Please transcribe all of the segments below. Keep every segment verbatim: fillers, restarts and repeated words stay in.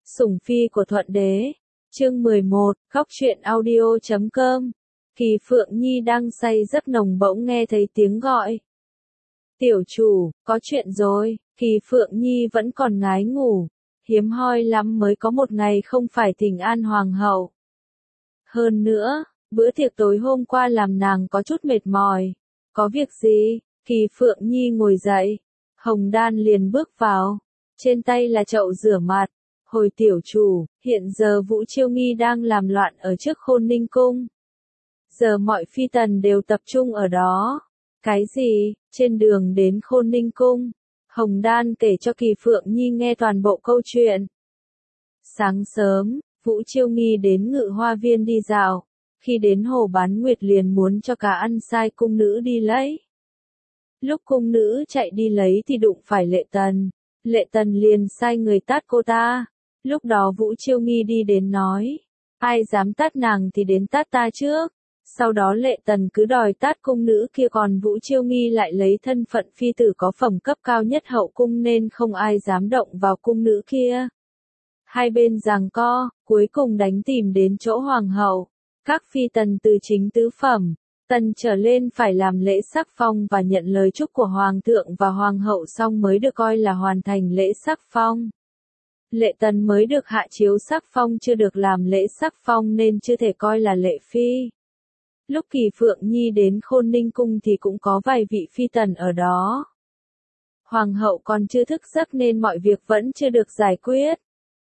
Sủng phi của Thuận Đế. Chương mười một, Góc truyện audio chấm com. Kỳ Phượng Nhi đang say giấc nồng bỗng nghe thấy tiếng gọi. Tiểu chủ, có chuyện rồi. Kỳ Phượng Nhi vẫn còn ngái ngủ. Hiếm hoi lắm mới có một ngày không phải thỉnh an hoàng hậu. Hơn nữa, bữa tiệc tối hôm qua làm nàng có chút mệt mỏi. Có việc gì? Kỳ Phượng Nhi ngồi dậy. Hồng Đan liền bước vào. Trên tay là chậu rửa mặt. Hồi tiểu chủ, hiện giờ Vũ Chiêu Nghi đang làm loạn ở trước Khôn Ninh Cung. Giờ mọi phi tần đều tập trung ở đó. Cái gì? Trên đường đến Khôn Ninh Cung. Hồng Đan kể cho Kỳ Phượng Nhi nghe toàn bộ câu chuyện. Sáng sớm, Vũ Chiêu Nghi đến Ngự Hoa Viên đi dạo. Khi đến Hồ Bán Nguyệt liền muốn cho cả ăn sai cung nữ đi lấy. Lúc cung nữ chạy đi lấy thì đụng phải Lệ Tần. Lệ Tần liền sai người tát cô ta. Lúc đó Vũ Chiêu Nghi đi đến nói, ai dám tát nàng thì đến tát ta trước. Sau đó Lệ Tần cứ đòi tát cung nữ kia, còn Vũ Chiêu Nghi lại lấy thân phận phi tử có phẩm cấp cao nhất hậu cung nên không ai dám động vào cung nữ kia. Hai bên giằng co, cuối cùng đánh tìm đến chỗ hoàng hậu. Các phi tần từ chính tứ phẩm, tần trở lên phải làm lễ sắc phong và nhận lời chúc của hoàng thượng và hoàng hậu xong mới được coi là hoàn thành lễ sắc phong. Lệ Tần mới được hạ chiếu sắc phong chưa được làm lễ sắc phong nên chưa thể coi là lệ phi. Lúc Kỳ Phượng Nhi đến Khôn Ninh Cung thì cũng có vài vị phi tần ở đó. Hoàng hậu còn chưa thức giấc nên mọi việc vẫn chưa được giải quyết.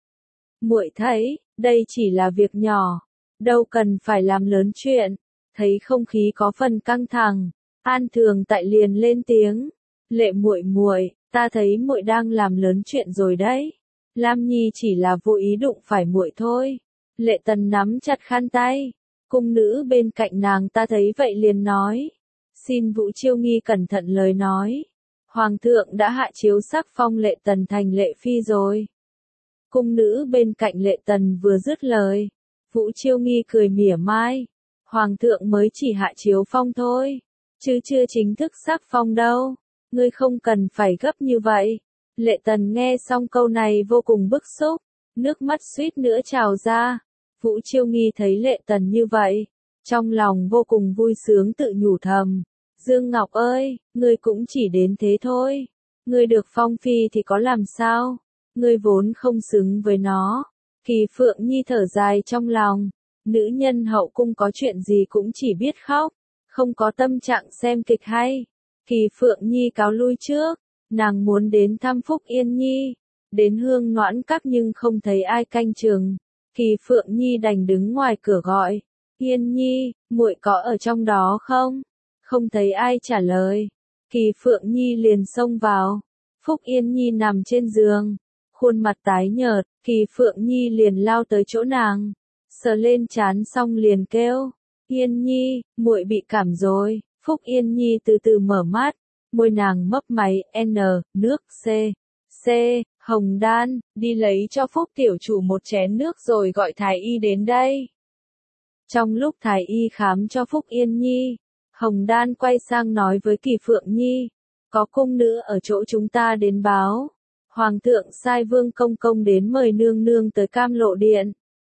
Muội thấy, đây chỉ là việc nhỏ, đâu cần phải làm lớn chuyện. Thấy không khí có phần căng thẳng, An Thường Tại liền lên tiếng, "Lệ muội muội, ta thấy muội đang làm lớn chuyện rồi đấy. Lam Nhi chỉ là vô ý đụng phải muội thôi." Lệ Tần nắm chặt khăn tay. Cung nữ bên cạnh nàng ta thấy vậy liền nói, "Xin Vũ Chiêu Nghi cẩn thận lời nói. Hoàng thượng đã hạ chiếu sắc phong Lệ Tần thành lệ phi rồi." Cung nữ bên cạnh Lệ Tần vừa dứt lời, Vũ Chiêu Nghi cười mỉa mai, "Hoàng thượng mới chỉ hạ chiếu phong thôi, chứ chưa chính thức sắc phong đâu. Ngươi không cần phải gấp như vậy." Lệ Tần nghe xong câu này vô cùng bức xúc, nước mắt suýt nữa trào ra. Vũ Chiêu Nghi thấy Lệ Tần như vậy, trong lòng vô cùng vui sướng tự nhủ thầm, "Dương Ngọc ơi, ngươi cũng chỉ đến thế thôi. Ngươi được phong phi thì có làm sao? Ngươi vốn không xứng với nó." Kỳ Phượng Nhi thở dài trong lòng, nữ nhân hậu cung có chuyện gì cũng chỉ biết khóc, không có tâm trạng xem kịch hay. Kỳ Phượng Nhi cáo lui trước. Nàng muốn đến thăm Phúc Yên Nhi, đến Hương Noãn Các nhưng không thấy ai canh chừng. Kỳ Phượng Nhi đành đứng ngoài cửa gọi, "Yên Nhi, muội có ở trong đó không?" Không thấy ai trả lời. Kỳ Phượng Nhi liền xông vào. Phúc Yên Nhi nằm trên giường, khuôn mặt tái nhợt. Kỳ Phượng Nhi liền lao tới chỗ nàng, sờ lên trán xong liền kêu, "Yên Nhi, muội bị cảm rồi." Phúc Yên Nhi từ từ mở mắt. Môi nàng mấp máy, N, nước, C, C, Hồng Đan, đi lấy cho Phúc tiểu chủ một chén nước rồi gọi Thái Y đến đây. Trong lúc Thái Y khám cho Phúc Yên Nhi, Hồng Đan quay sang nói với Kỳ Phượng Nhi, "Có cung nữ ở chỗ chúng ta đến báo. Hoàng thượng sai Vương Công Công đến mời nương nương tới Cam Lộ Điện."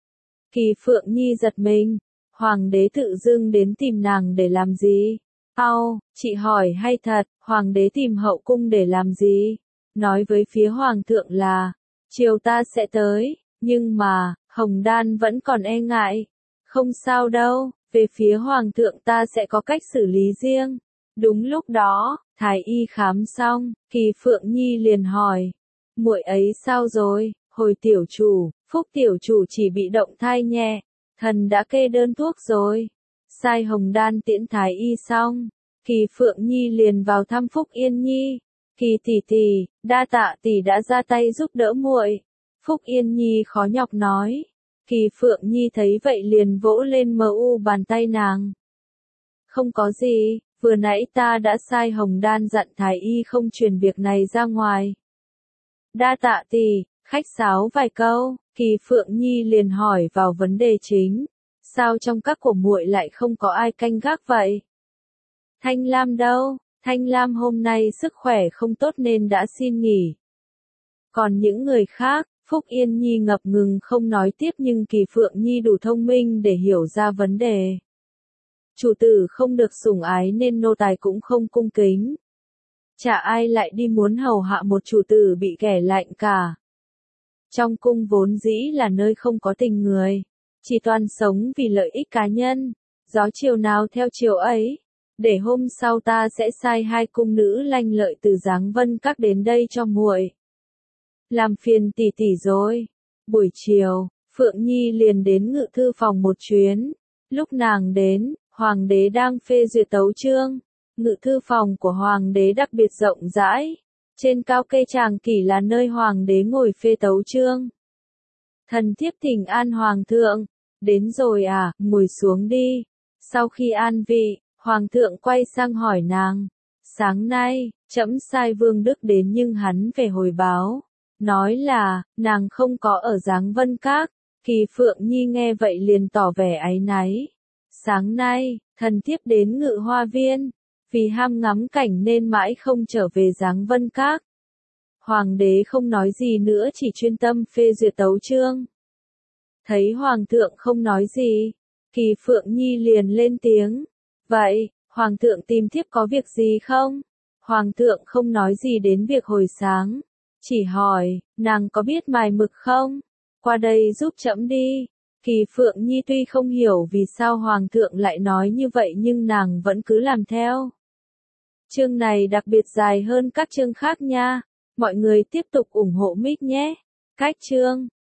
Kỳ Phượng Nhi giật mình, Hoàng đế tự dưng đến tìm nàng để làm gì? "Ao, chị hỏi hay thật, Hoàng đế tìm hậu cung để làm gì?" Nói với phía Hoàng thượng là, "Chiều ta sẽ tới." Nhưng mà, Hồng Đan vẫn còn e ngại. "Không sao đâu, về phía Hoàng thượng ta sẽ có cách xử lý riêng." Đúng lúc đó, Thái Y khám xong, Kỳ Phượng Nhi liền hỏi, "Muội ấy sao rồi?" "Hồi tiểu chủ, Phúc tiểu chủ chỉ bị động thai nhẹ, thần đã kê đơn thuốc rồi." Sai Hồng Đan tiễn Thái Y xong, Kỳ Phượng Nhi liền vào thăm Phúc Yên Nhi. "Kỳ tỷ tỷ, đa tạ tỷ đã ra tay giúp đỡ muội." Phúc Yên Nhi khó nhọc nói. Kỳ Phượng Nhi thấy vậy liền vỗ lên mờ u bàn tay nàng. "Không có gì, vừa nãy ta đã sai Hồng Đan dặn Thái Y không truyền việc này ra ngoài." "Đa tạ tỷ." Khách sáo vài câu, Kỳ Phượng Nhi liền hỏi vào vấn đề chính. "Sao trong các của muội lại không có ai canh gác vậy?" "Thanh Lam đâu?" "Thanh Lam hôm nay sức khỏe không tốt nên đã xin nghỉ." "Còn những người khác?" Phúc Yên Nhi ngập ngừng không nói tiếp nhưng Kỳ Phượng Nhi đủ thông minh để hiểu ra vấn đề. Chủ tử không được sủng ái nên nô tài cũng không cung kính. Chả ai lại đi muốn hầu hạ một chủ tử bị ghẻ lạnh cả. Trong cung vốn dĩ là nơi không có tình người, chỉ toàn sống vì lợi ích cá nhân, gió chiều nào theo chiều ấy. Để hôm sau ta sẽ sai hai cung nữ lanh lợi từ Giáng Vân Các đến đây cho muội. Làm phiền tỷ tỷ rồi. Buổi chiều, Phượng Nhi liền đến ngự thư phòng một chuyến. Lúc nàng đến, Hoàng đế đang phê duyệt tấu chương. Ngự thư phòng của Hoàng đế đặc biệt rộng rãi. Trên cao cây tràng kỷ là nơi Hoàng đế ngồi phê tấu chương. Thần thiếp thỉnh an Hoàng thượng. Đến rồi à, ngồi xuống đi. Sau khi an vị, Hoàng thượng quay sang hỏi nàng. Sáng nay, trẫm sai Vương Đức đến nhưng hắn về hồi báo. Nói là, nàng không có ở Giáng Vân Các. Kỳ Phượng Nhi nghe vậy liền tỏ vẻ áy náy. Sáng nay, thần thiếp đến Ngự Hoa Viên. Vì ham ngắm cảnh nên mãi không trở về Giáng Vân Các. Hoàng đế không nói gì nữa chỉ chuyên tâm phê duyệt tấu chương. Thấy Hoàng thượng không nói gì, Kỳ Phượng Nhi liền lên tiếng. Vậy, Hoàng thượng tìm thiếp có việc gì không? Hoàng thượng không nói gì đến việc hồi sáng. Chỉ hỏi, nàng có biết mài mực không? Qua đây giúp trẫm đi. Kỳ Phượng Nhi tuy không hiểu vì sao Hoàng thượng lại nói như vậy nhưng nàng vẫn cứ làm theo. Chương này đặc biệt dài hơn các chương khác nha. Mọi người tiếp tục ủng hộ Mít nhé. Cách chương